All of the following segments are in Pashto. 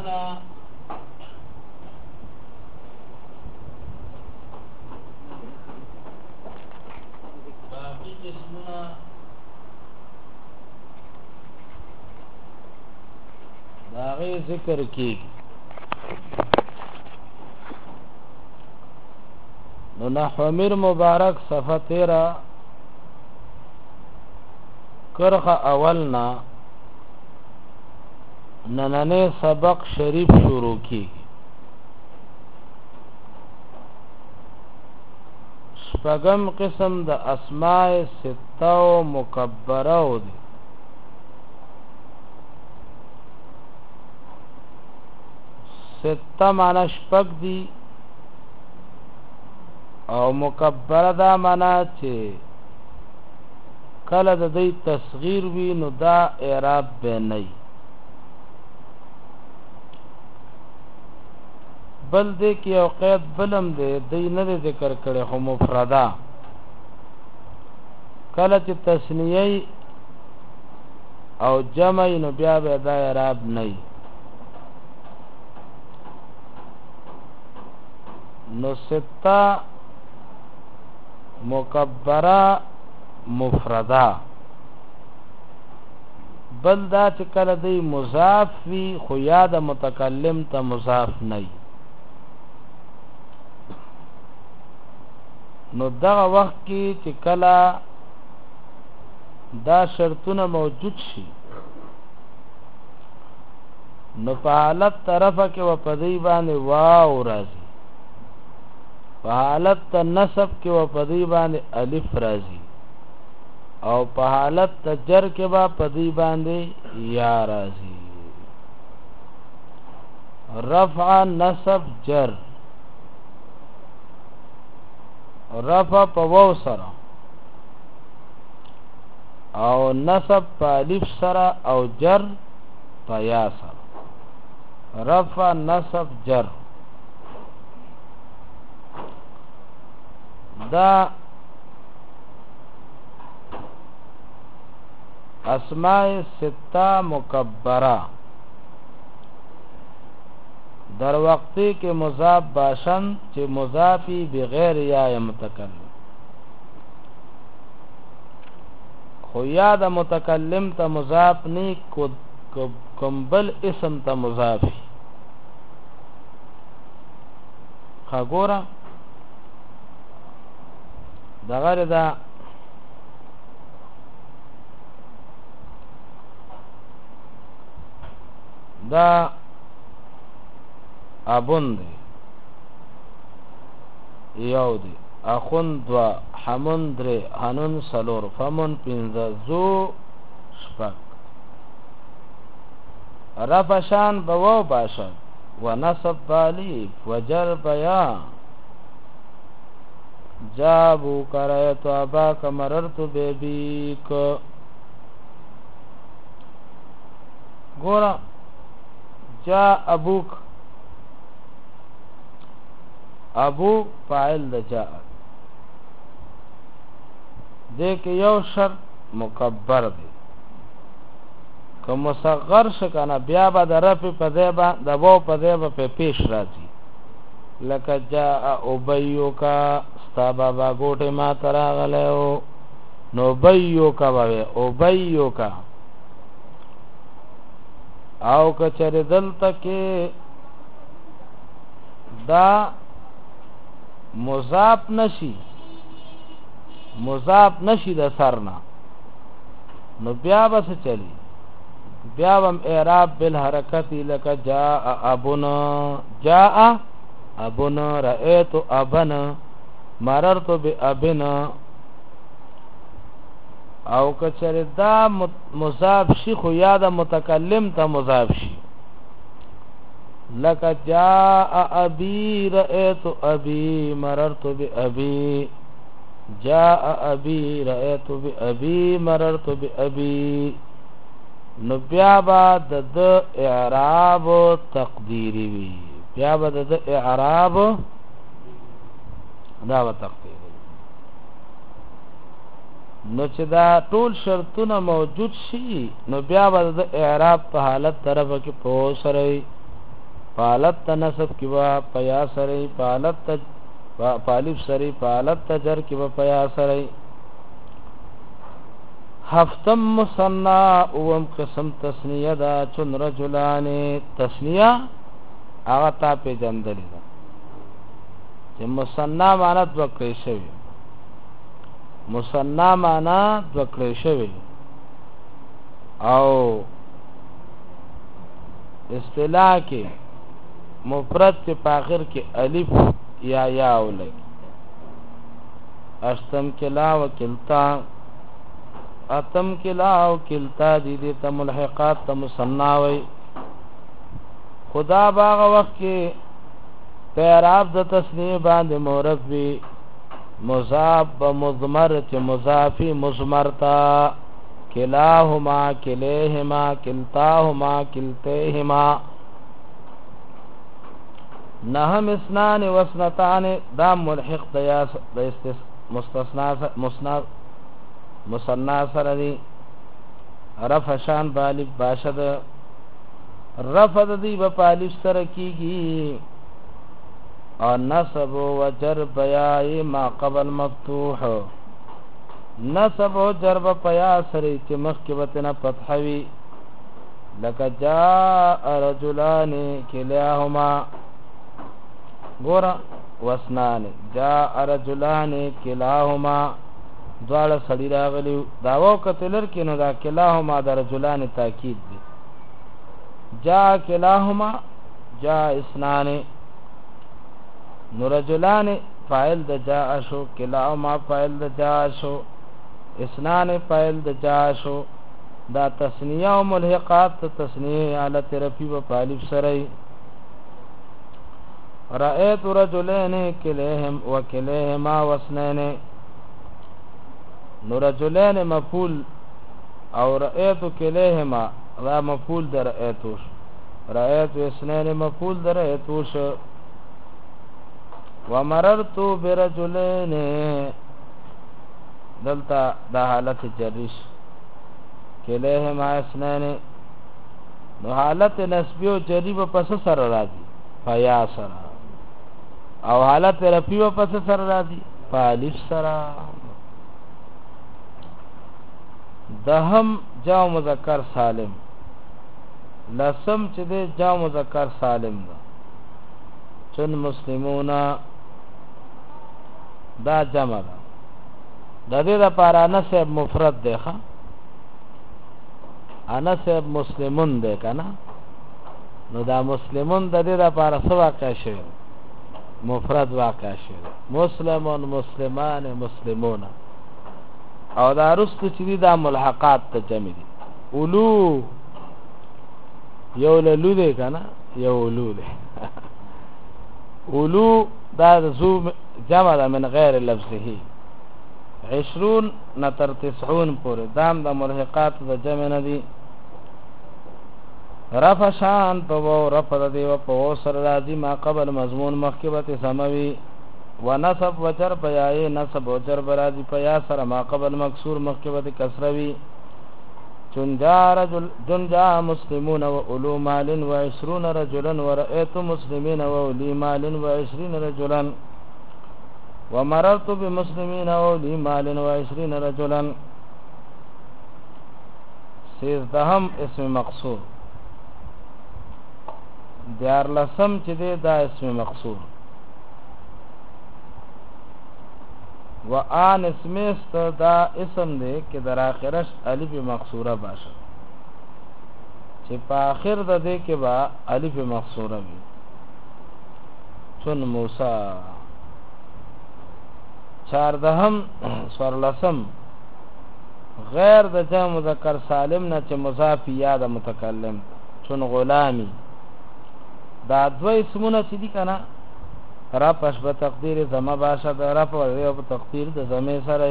قسمنا باقی قسمنا داغی ذکر کی نو نحو میر مبارک صفحه 13 کرخ اولنا نننے سبق شریف شروع کی شپغم قسم د اسماء سته او مکبره او دی سته معنا شپږ دی او مکبره دا معنا چې کله د دې تصغیر وی نو دا اعراب به نه بل دې کې او قید بلم دې نه ذکر کړي خو مفردا کله چې تسنیه او جمع نو بیا به دا اعراب نه نو ستا مکبره مفردا بل دا چې کله دی مضاف وی خو یاد متکلم ته مضاف نه نو دغه وخت کې چې کله دا شرطونه موجود شي نو په حالت طرفه کې و پدی باندې واو راځي په حالت نصب کې و پدی باندې الف راځي او په حالت جر کې با پدی باندې یا راځي رفع نصب جر رفع په واو سره او نصب په الف سره او جر په یا سره رفع نصب جر دا اسماء سته مکبره در وقتی کې مضاف باشن چې مضافی بغیر یا متکلم خو یا د متکلم ته مضاف نه کومبل اسم ته مضافی خګورا دغه دا دا ابون دی یو دی اخون دوا حمون دره هنون سلور فمون پینزه زو شپک رفشان بوو باشد و نصب بالیف و جر بیا جابو کرایتو اباک مررتو بیبیک گورا جا ابوک ابو فاعل د جاء دیکھ یو شرط مکبر دی که مصغر شکنه بیا با در رفع پذیبا دبو پذیبا پی پیش راځي لکه جاء ابیو کا ستا بابا گوٹه ما تراغلیو نو بیو کا باوی ابیو کا او کچر دلتا که دا مضاف نشي د سرنا نو بیا بس چلی بیا هم اعراب بالحرکت لک جاء ابنا رأيت ابنا مررت بابنا او کچر دا مضاف شي خو یا د متکلم ته مضاف شي لك جاء ابي رأيت ابي مررت بابي جاء ابي رأيت بابي مررت بابي نو بیا با د اعراب تقدیری وی بیا با د اعراب دا و تقدیری نو چې دا ټول شرطونه موجود شي نو بیا با د اعراب په حالت طرف کې په سره پالت تنسب کی با پیا سری پالت پالف سری پالت تجر کی با پیا سری هفتم مصنع اوم قسم تسنیه دا چون رجلان تسنیه آغا تا پی جندلی دا چه مصنع مانا دوکلی شوی مصنع مانا دوکلی شوی او اصطلاح کې مفرد په آخر کې الف یا ولګي اشتم کلا وکلتا اتم کلا وکلتا دي دې ته ملحقات ته مصنع وي خدا باغ وخت کې پیراب د تسنیه باندې مورب وي مضاف بمضمر چې مضافي مضمرتا کلاهما کلیهما کلتاهما کلتیهما نهم اسنان واسنتان دا ملحق دا مستثنا مصنع سره دی رفع شان بالب باشد رفع دی بپالب سره کیگی اور نصب و جر بیائی ما قبل مفتوح نصب و جرب پیا سری چې مخکې وتنه فتحوي لکه جاء رجلان کلاهما ګوره وسنان جاء رجلان کلاهما دواړه سړي راغلي دا وکتلر کې نو دا کلاهما د رجلان تاکید دی جاء کلاهما جاء اسنان نو رجلان فاعل د جاء شو کلاهما فاعل د جاء شو اسنان فاعل د جاء شو دا تسنیه او ملحقات تسنیه حالت رفی و پالف سره رأيت رجلين كليهم وكليهما واسنين نو رجلين مفعول او رأيت كليهما را مفعول در رأيتوش رأيت اسنين مفعول در رأيتوش ومررت برجلين دلتا دا حالت جریش کلیهما اسنین نو حالت نسبی و جری و پس سر راضی فیا سر او حالت رفی و پس سر راضی فالف سر دهم جاو مذکر سالم لسم چه ده جاو مذکر سالم ده چون مسلمون دا جمع ده د دې لپاره انسب مفرد دی ښا انسب مسلمون دی کنه نو دا مسلمون د دې لپاره څه واقع شي مفرد واقع شي مسلمون مسلمان مسلمون او دا رستو چې دا ملحقات ته جمع دي اولو یو لولو دی کنه یو اولو دی اولو دا زو جمع ده من غیر لفظه 20 نتر 90 پورې دام د ملحقات د جمع نه دي رفع شان په و رفع د دی په و سره راځي ما قبل مضمون مخکبت سموي ونصب وجر بیاي نصب وجر برازي پیا سره ما قبل مکسور مخکبت کسروي جنجا مسلمون واولو مال و20 رجلا ورأيت مسلمين واولي مال و20 رجلا ومررت بمسلمين واولي مال و20 رجلا سيزدهم اسم مقصور دیار لسم چې دا اسم مقصور و آن اسمست دا اسم دی که در آخرش الف مقصوره باشه چې په آخر د دې کې با الف مقصوره وي چون موسی چاردهم سورلسم غیر د جمع مذکر سالم نه چې مضاف یا د متکلم چون غلامی دا دوه اسمونه چې دي کنه رفعش به تقدیر زما باشه د رفع او په تقدیر د زمې سره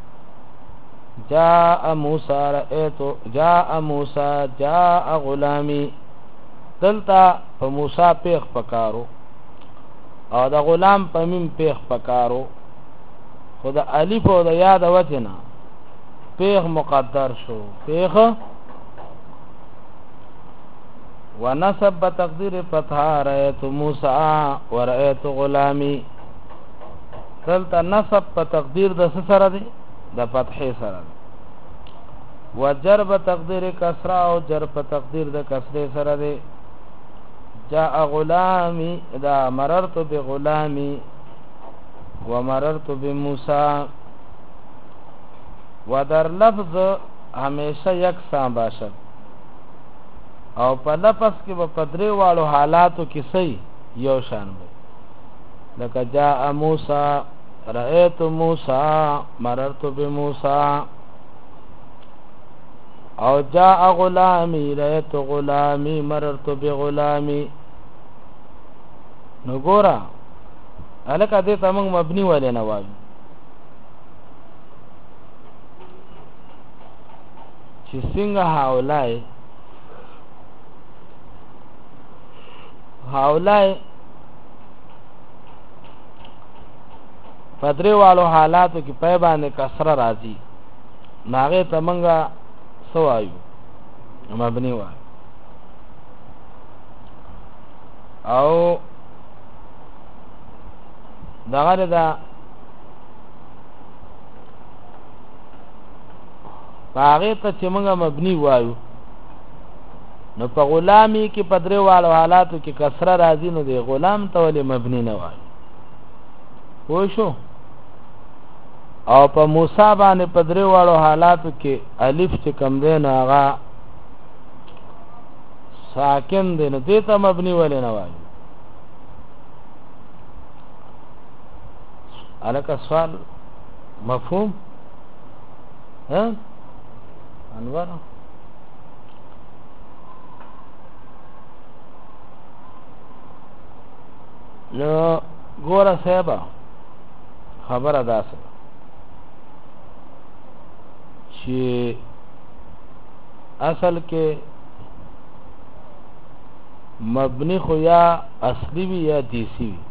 جاء موسی رأيت جاء موسی جاء غلامی دلتا په موسی پیخ پکارو او د غلام په میم پیخ پکارو خدا الف او د یا د وجنا پیخ مقدر شو پیخ ونصب بتقدیر فتح رأیت موسی ورأیت غلامی. دلته نصب په تقدیر د څه سره دی؟ د فتحې سره دی. وجر په تقدیر کسره او جر په تقدیر د کسرې سره دی. جاء غلامی دا مررت بغلامی ومررت بموسی. و در لفظ همیشه یکسان باشد او په لفظ کې په درې واړو حالاتو کې صحیح یو شان وي. لکه جاء موسی رأیت موسی مررت بموسی او جاء غلامی رأیت غلامی مررت بغلامی. نو ګوره هلکه دې ته موږ مبني ولې نه وایو چې څنګه هاولای پدری والو حالاتو کې پای باندې کسره راځي ناغه تمنګا سوایو مبني وای او دغه دا هغه ته چې موږ مبني وایو نو په غلامی کې پدری والو حالاتو کې کسره راځي نو دی غلام ته ولې مبني نه وایو وای شو. او په موسی باندې پدری والو حالاتو کې الف چې کم دی نو هغه ساکن دی نو دې ته مبني ولې نه وایو. الکه سوال مفهوم ها انور نو ګوره صاحبه خبره داسه چې اصل کې مبنی خو یا اصلی وی یا دیسی وی.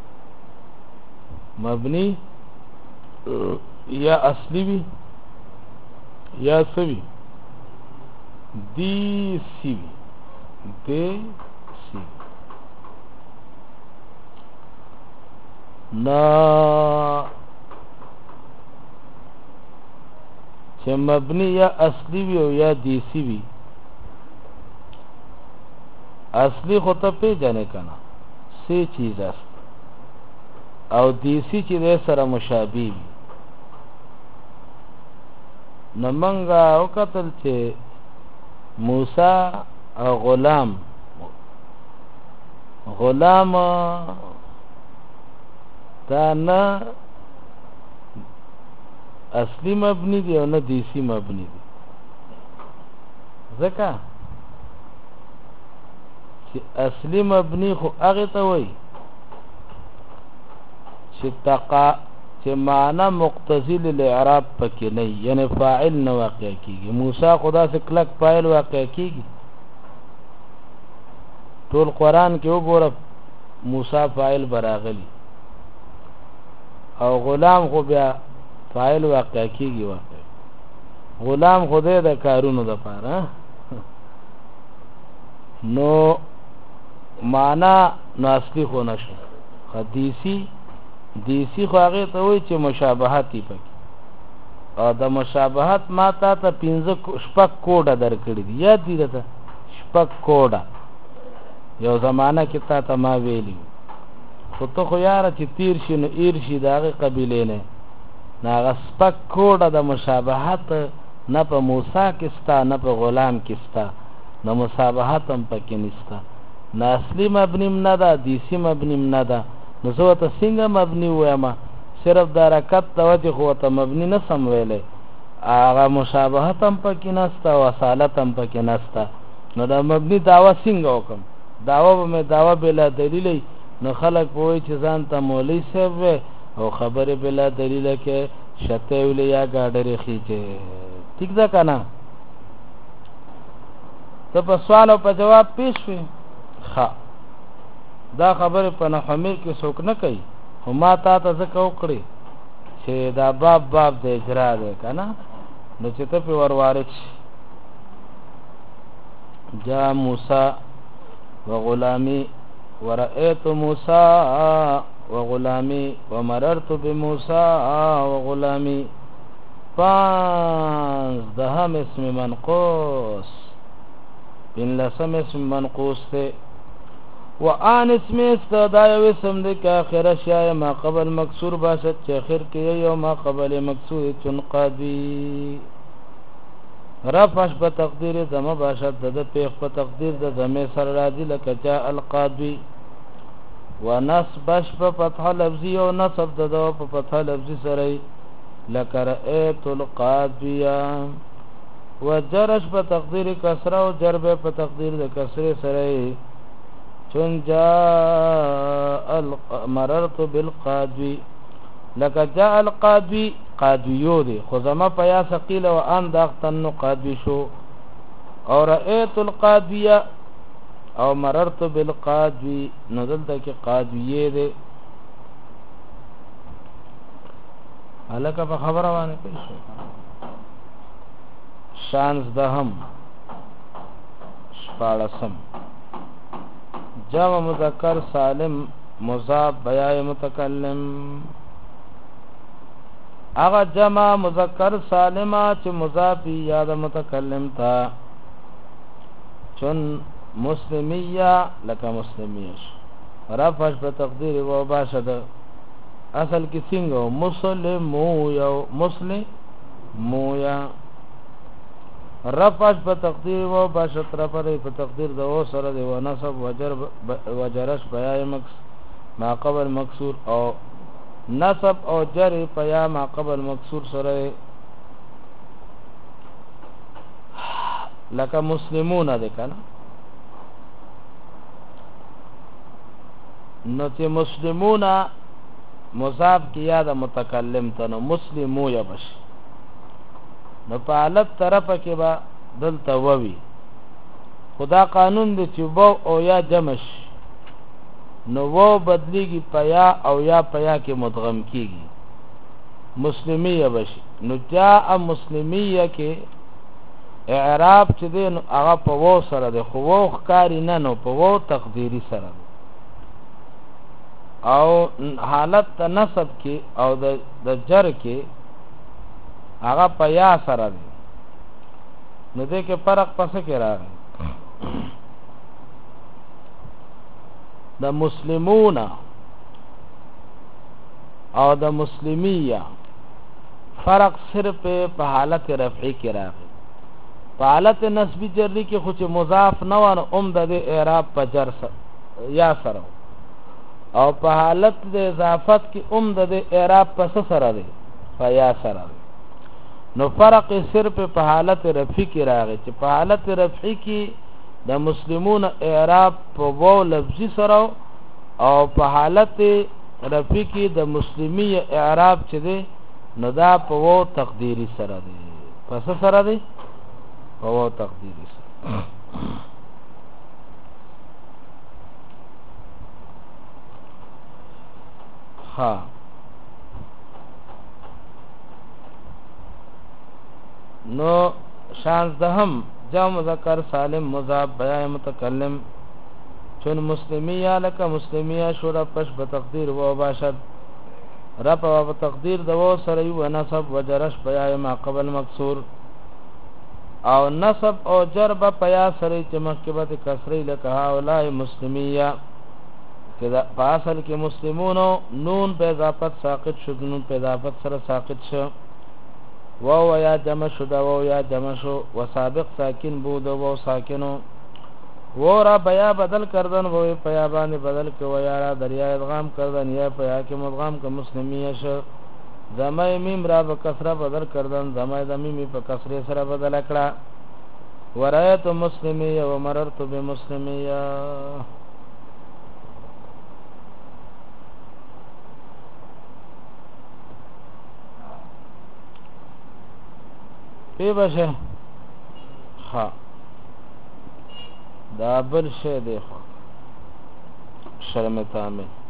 مبنی یا اصلی وی یا سوی دیسی وی دیسی نا چې مبنی یا اصلی وی او یا دیسی وی. اصلی خو ته پیژنې کنه سی چیز است او دیسی چې دې سره مشابه وي. نو منګه وکتل چې موسی او غلام دا نه اصلی مبنی دی او نه دیسی مبنی دی. ځکه چې اصلی مبنی خو هغه ته وایي چې معنا مقتضی للاعراب پکې نه یعنی فاعل نه واقع کیږي. موسی خدا سے کلک فاعل واقع کیږي. ټول قران کې وګوره موسی فاعل براغلی او غلام خو بیا فاعل واقع کیږي. واقع غلام خدای د کارونو د پاره نو معنا ناصلی خو نشو. دیسی خو هغه ته وایي چې مشابهت یې پکې او د مشابهت ما تا ته 15 شپږ کوډه درکړي دي. یاد دي ته شپږ کوډه یو زمانہ کې تا ته ما ویلی خو ته خو یاره چې تیر شي نو ایر شي دغه قبیلې نه هغه شپږ کوډه د مشابهت نه په موسی کې ستا نه په غلام کې ستا نو مشابهت هم پکې نستا. نه اصلي مبنی نه ده دیسی مبنی نه ده. نو زه ته څنګه مبني وایم؟ صرف د حرکت د وجې خو ته مبني نه سم ویلی. هغه مشابهت هم پکې نسته او اصالت هم پکې نسته. نو د مبني دعوه څنګه وکړم؟ دعوه به مې دعوه بلا دلیل نو خلک به وایي چې ځان ته مولوي صاحب وی او خبرې بلا دلیله کې شته ویلې یا ګاډرې خېچې. ټیک ده که نه؟ ته په سوال او په جواب پیش وي. ښه دا خبره په نحوی کې څوک نه کوي خو ما تا ته ځکه وکړې چې دا باب د اجرا دی که نه نو چې ته پې وروارد شي. جا موسی وغلامی ورأيت موسى وغلامی ومررت بموسى وغلامی 15 اسم منقوص لسم اسم منقوص تے وآن اسم استدائی واسم دک آخر اشیاء ما قبل مکسور باشد چه خیر کی یو ما قبل مکسور چون قادوی رفعش په تقدیر زمه باشد د پیخ په تقدیر د زمه سر راځي لکه جاء القاضي ونصبش په فتح لفظي او نصب د په فتح لفظي سره لکه رأيت القاضية وجرش په تقدیر کسره او جر په تقدیر د کسره سره چون جاء مررت بالقاضي لکه جاء القاضي قاضیو دی خزمه پیا ثقيل و ان داختن قاضی شو او رأيت القاضیه او مررت بالقاضي نزلت کی قاضیه دی الکه په خبره وانه پیښ شانز دهم شپاړسم جمع مذکر سالم مضاف بیاء متکلم اغا جمع مذکر سالمہ چه مضافی یاد متکلم تھا چون مسلمیہ لکا مسلمیش رفعش پر تقدیر و باشد اصل کی سنگو مسلمویا رفعش پر تقدیر و باشد رفع پر تقدیر دو سرد و نصب وجرش بیاء ما قبل مکسور او نصب او جر پیا ما قبل مکسور سره لکه مسلمون ده کنه نو چې مسلمون مضاف کیا د متکلم ته نو مسلمو یا بش نو په حالت طرفه کې با دلته ووي خدا قانون دی چې وو او یا جمش نو وو بدلیږي پیا او یا پیا کې مدغم کیږي مسلمیه بشي نو جاء مسلمیه کې اعراب چې دی نو هغه په وو سره دی خو وو ښکاری نه نو په وو تقدیری سره او حالت نصب کې او د جر کې هغه پیا سره دی نو دې کې فرق پسې کې راغی د مسلمون او د مسلمیه فرق صرف په حالت رفعی کې راغی په حالت نسبی جری کې خو چې مضاف نه وانه د اعراب په جر یا سره او په حالت د اضافت کې د اعراب په سره دی په یا سره نو فرق صرف په حالت رفعی کې راغی چې په حالت رفعی کې د مسلمون اعراب په وو لفظي سره او په حالت رفعی کې د مسلمیه اعراب چې دی نو دا په وو تقدیری سره دی پس سره دی په وو تقدیری سره ها نو شانزدهم جمع مذکر سالم مضاف بیاء متکلم چون مسلمیه لکه مسلمیه شورا پش بتقدیر و باشد رفع و تقدیر دو سره و نصب و جرش بیاء ما قبل مکسور او نصب او جر با پیا سره چې مخکبت کسری لکه هؤلاء مسلمیه که په اصل کې مسلمونو نون په اضافت ساقط شد نون په اضافت سره ساقط شو واو یا جمع شد واو یا جمع شو و سابق ساکن بود و ساکنو وہ را بیا بدل کردن وہ پیا باندې بدل کو یا را دریا ادغام کردن یا پیا کې مدغام کا مسلمیه شو زمای میم را په کسره بدل کردن زمای د میم په کسره سره بدل کړه ورایت مسلمیه و مررت بمسلمیه پی بشه ها دا بل شه دی شرم تامه